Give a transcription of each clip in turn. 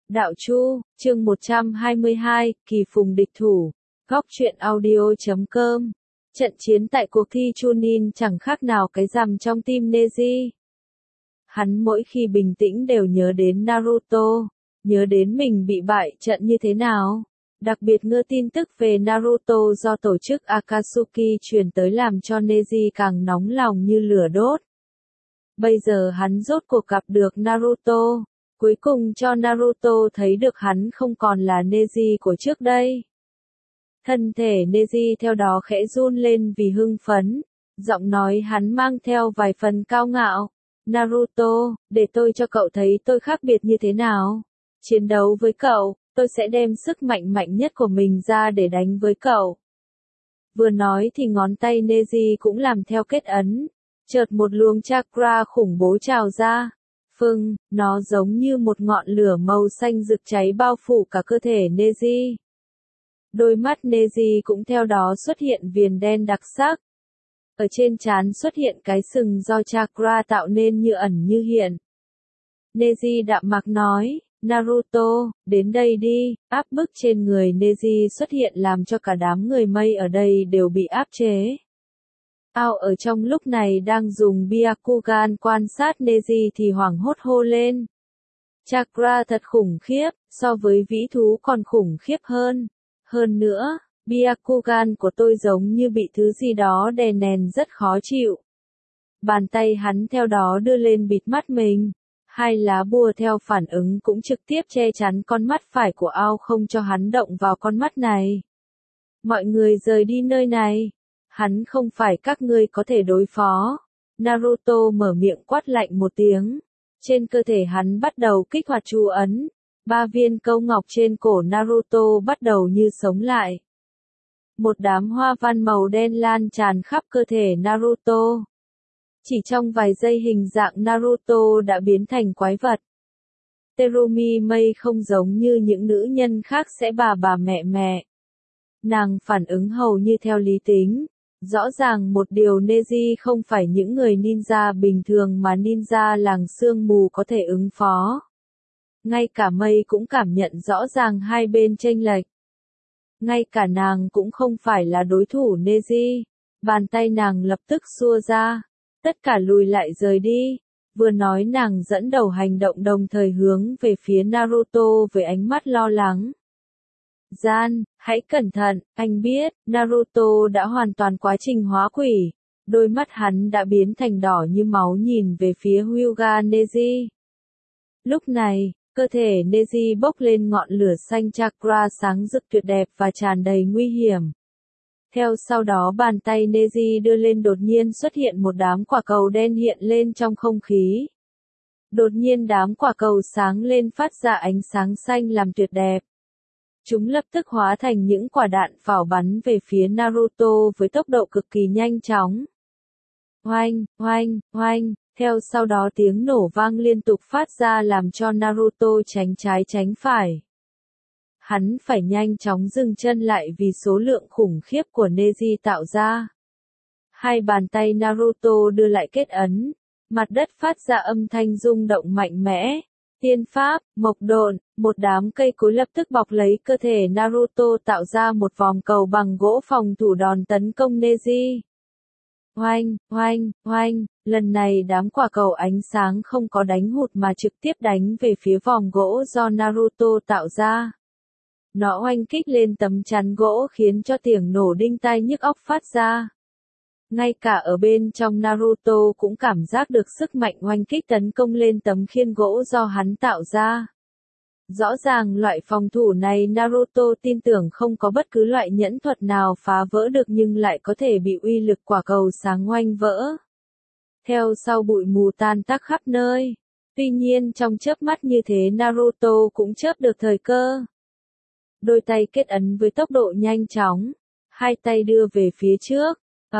Đạo Chu, chương 122, Kỳ Phùng địch thủ. Góc truyện audio.com. Trận chiến tại cuộc thi Chunin chẳng khác nào cái rằm trong tim Neji. Hắn mỗi khi bình tĩnh đều nhớ đến Naruto, nhớ đến mình bị bại trận như thế nào. Đặc biệt ngơ tin tức về Naruto do tổ chức Akatsuki truyền tới làm cho Neji càng nóng lòng như lửa đốt. Bây giờ hắn rốt cuộc gặp được Naruto. Cuối cùng cho Naruto thấy được hắn không còn là Neji của trước đây. Thân thể Neji theo đó khẽ run lên vì hưng phấn, giọng nói hắn mang theo vài phần cao ngạo. Naruto, để tôi cho cậu thấy tôi khác biệt như thế nào. Chiến đấu với cậu, tôi sẽ đem sức mạnh mạnh nhất của mình ra để đánh với cậu. Vừa nói thì ngón tay Neji cũng làm theo kết ấn. Chợt một luồng chakra khủng bố trào ra. Nó giống như một ngọn lửa màu xanh rực cháy bao phủ cả cơ thể Neji. Đôi mắt Neji cũng theo đó xuất hiện viền đen đặc sắc. Ở trên trán xuất hiện cái sừng do chakra tạo nên như ẩn như hiện. Neji đạm mạc nói, Naruto, đến đây đi, áp bức trên người Neji xuất hiện làm cho cả đám người mây ở đây đều bị áp chế. Ao ở trong lúc này đang dùng Byakugan quan sát Neji thì hoảng hốt hô lên. Chakra thật khủng khiếp, so với vĩ thú còn khủng khiếp hơn. Hơn nữa, Byakugan của tôi giống như bị thứ gì đó đè nén rất khó chịu. Bàn tay hắn theo đó đưa lên bịt mắt mình. Hai lá bùa theo phản ứng cũng trực tiếp che chắn con mắt phải của Ao không cho hắn động vào con mắt này. Mọi người rời đi nơi này. Hắn không phải các ngươi có thể đối phó. Naruto mở miệng quát lạnh một tiếng. Trên cơ thể hắn bắt đầu kích hoạt chú ấn. 3 viên câu ngọc trên cổ Naruto bắt đầu như sống lại. Một đám hoa văn màu đen lan tràn khắp cơ thể Naruto. Chỉ trong vài giây hình dạng Naruto đã biến thành quái vật. Terumi Mei không giống như những nữ nhân khác sẽ bà mẹ. Nàng phản ứng hầu như theo lý tính. Rõ ràng một điều Neji không phải những người ninja bình thường mà ninja làng sương mù có thể ứng phó. Ngay cả Mei cũng cảm nhận rõ ràng hai bên chênh lệch. Ngay cả nàng cũng không phải là đối thủ Neji. Bàn tay nàng lập tức xua ra. Tất cả lùi lại rời đi. Vừa nói nàng dẫn đầu hành động đồng thời hướng về phía Naruto với ánh mắt lo lắng. Hãy cẩn thận, anh biết, Naruto đã hoàn toàn quá trình hóa quỷ. Đôi mắt hắn đã biến thành đỏ như máu nhìn về phía Hyuga Neji. Lúc này, cơ thể Neji bốc lên ngọn lửa xanh chakra sáng rực tuyệt đẹp và tràn đầy nguy hiểm. Theo sau đó bàn tay Neji đưa lên đột nhiên xuất hiện một đám quả cầu đen hiện lên trong không khí. Đột nhiên đám quả cầu sáng lên phát ra ánh sáng xanh làm tuyệt đẹp. Chúng lập tức hóa thành những quả đạn pháo bắn về phía Naruto với tốc độ cực kỳ nhanh chóng. Oanh, theo sau đó tiếng nổ vang liên tục phát ra làm cho Naruto tránh trái tránh phải. Hắn phải nhanh chóng dừng chân lại vì số lượng khủng khiếp của Neji tạo ra. Hai bàn tay Naruto đưa lại kết ấn, mặt đất phát ra âm thanh rung động mạnh mẽ. Tiên pháp, mộc độn, một đám cây cối lập tức bọc lấy cơ thể Naruto tạo ra một vòng cầu bằng gỗ phòng thủ đòn tấn công Neji. Oanh, lần này đám quả cầu ánh sáng không có đánh hụt mà trực tiếp đánh về phía vòng gỗ do Naruto tạo ra. Nó oanh kích lên tấm chắn gỗ khiến cho tiếng nổ đinh tai nhức óc phát ra. Ngay cả ở bên trong Naruto cũng cảm giác được sức mạnh oanh kích tấn công lên tấm khiên gỗ do hắn tạo ra. Rõ ràng loại phòng thủ này Naruto tin tưởng không có bất cứ loại nhẫn thuật nào phá vỡ được nhưng lại có thể bị uy lực quả cầu sáng oanh vỡ. Theo sau bụi mù tan tác khắp nơi. Tuy nhiên trong chớp mắt như thế Naruto cũng chớp được thời cơ. Đôi tay kết ấn với tốc độ nhanh chóng. Hai tay đưa về phía trước.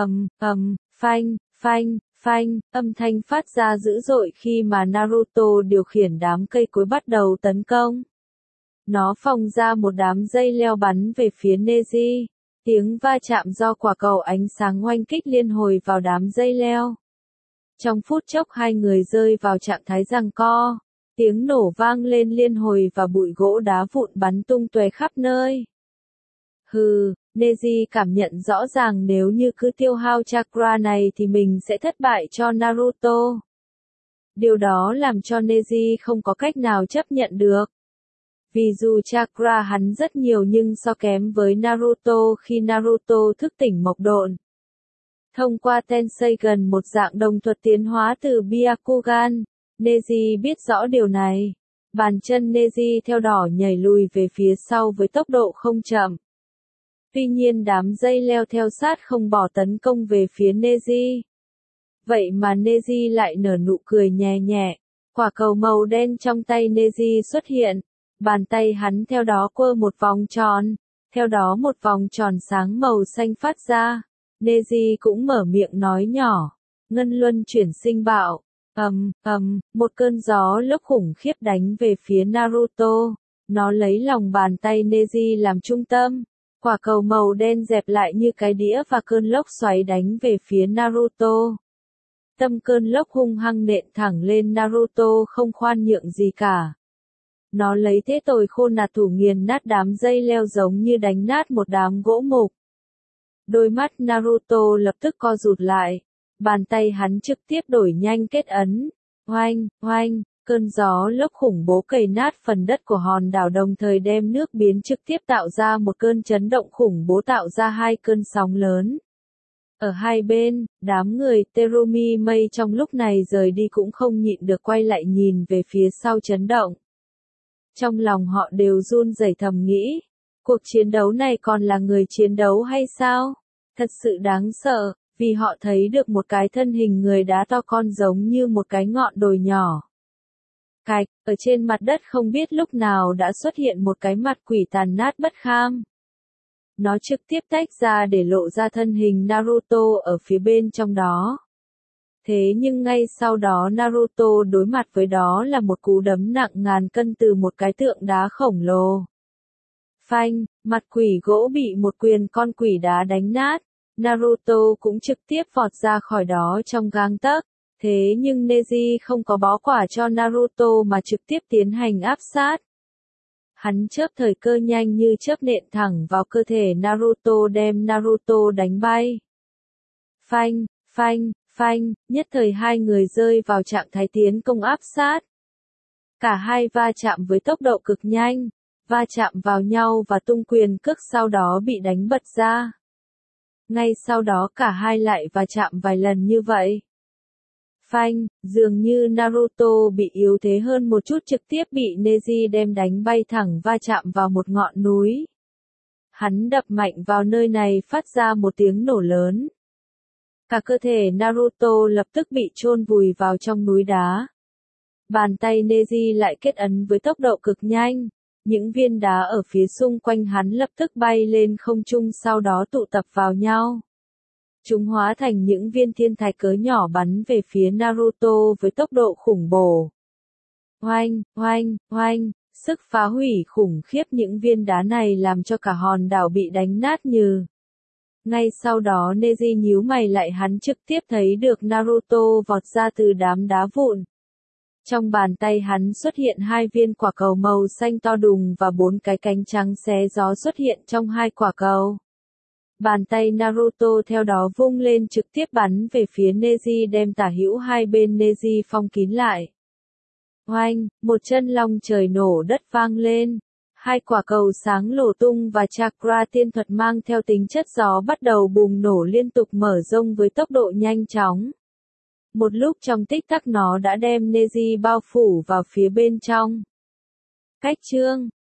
Phanh, âm thanh phát ra dữ dội khi mà Naruto điều khiển đám cây cối bắt đầu tấn công. Nó phóng ra một đám dây leo bắn về phía Neji. Tiếng va chạm do quả cầu ánh sáng oanh kích liên hồi vào đám dây leo. Trong phút chốc hai người rơi vào trạng thái giằng co. Tiếng nổ vang lên liên hồi và bụi gỗ đá vụn bắn tung tóe khắp nơi. Hừ, Neji cảm nhận rõ ràng nếu như cứ tiêu hao chakra này thì mình sẽ thất bại cho Naruto. Điều đó làm cho Neji không có cách nào chấp nhận được. Vì dù chakra hắn rất nhiều nhưng so kém với Naruto khi Naruto thức tỉnh mộc độn. Thông qua Tenseigan, một dạng đồng thuật tiến hóa từ Byakugan, Neji biết rõ điều này. Bàn chân Neji theo đỏ nhảy lùi về phía sau với tốc độ không chậm. Tuy nhiên đám dây leo theo sát không bỏ tấn công về phía Neji. Vậy mà Neji lại nở nụ cười nhẹ nhẹ. Quả cầu màu đen trong tay Neji xuất hiện. Bàn tay hắn theo đó quơ một vòng tròn. Theo đó một vòng tròn sáng màu xanh phát ra. Neji cũng mở miệng nói nhỏ. Ngân luân chuyển sinh bạo. Một cơn gió lốc khủng khiếp đánh về phía Naruto. Nó lấy lòng bàn tay Neji làm trung tâm. Quả cầu màu đen dẹp lại như cái đĩa và cơn lốc xoáy đánh về phía Naruto. Tâm cơn lốc hung hăng nện thẳng lên Naruto không khoan nhượng gì cả. Nó lấy thế tồi khôn nạt thủ nghiền nát đám dây leo giống như đánh nát một đám gỗ mục. Đôi mắt Naruto lập tức co rụt lại. Bàn tay hắn trực tiếp đổi nhanh kết ấn. Oanh, oanh, cơn gió lốc khủng bố cày nát phần đất của hòn đảo đồng thời đem nước biến trực tiếp tạo ra một cơn chấn động khủng bố tạo ra hai cơn sóng lớn. Ở hai bên, đám người Terumi Mei trong lúc này rời đi cũng không nhịn được quay lại nhìn về phía sau chấn động. Trong lòng họ đều run rẩy thầm nghĩ, cuộc chiến đấu này còn là người chiến đấu hay sao? Thật sự đáng sợ, vì họ thấy được một cái thân hình người đá to con giống như một cái ngọn đồi nhỏ. Cạch, ở trên mặt đất không biết lúc nào đã xuất hiện một cái mặt quỷ tàn nát bất kham. Nó trực tiếp tách ra để lộ ra thân hình Naruto ở phía bên trong đó. Thế nhưng ngay sau đó Naruto đối mặt với đó là một cú đấm nặng ngàn cân từ một cái tượng đá khổng lồ. Phanh, mặt quỷ gỗ bị một quyền con quỷ đá đánh nát. Naruto cũng trực tiếp vọt ra khỏi đó trong gang tấc. Thế nhưng Neji không có bó quả cho Naruto mà trực tiếp tiến hành áp sát. Hắn chớp thời cơ nhanh như chớp nện thẳng vào cơ thể Naruto đem Naruto đánh bay. Phanh, phanh, phanh, nhất thời hai người rơi vào trạng thái tiến công áp sát. Cả hai va chạm với tốc độ cực nhanh, va chạm vào nhau và tung quyền cước sau đó bị đánh bật ra. Ngay sau đó cả hai lại va chạm vài lần như vậy. Phanh, dường như Naruto bị yếu thế hơn một chút trực tiếp bị Neji đem đánh bay thẳng va chạm vào một ngọn núi. Hắn đập mạnh vào nơi này phát ra một tiếng nổ lớn. Cả cơ thể Naruto lập tức bị chôn vùi vào trong núi đá. Bàn tay Neji lại kết ấn với tốc độ cực nhanh. Những viên đá ở phía xung quanh hắn lập tức bay lên không trung sau đó tụ tập vào nhau. Chúng hóa thành những viên thiên thạch cỡ nhỏ bắn về phía Naruto với tốc độ khủng bố. Oanh, oanh, oanh, sức phá hủy khủng khiếp những viên đá này làm cho cả hòn đảo bị đánh nát như. Ngay sau đó Neji nhíu mày lại hắn trực tiếp thấy được Naruto vọt ra từ đám đá vụn. Trong bàn tay hắn xuất hiện hai viên quả cầu màu xanh to đùng và bốn cái cánh trắng xé gió xuất hiện trong hai quả cầu. Bàn tay Naruto theo đó vung lên trực tiếp bắn về phía Neji đem tả hữu hai bên Neji phong kín lại. Oanh, một chân long trời nổ đất vang lên. Hai quả cầu sáng nổ tung và chakra tiên thuật mang theo tính chất gió bắt đầu bùng nổ liên tục mở rông với tốc độ nhanh chóng. Một lúc trong tích tắc nó đã đem Neji bao phủ vào phía bên trong. Cách chương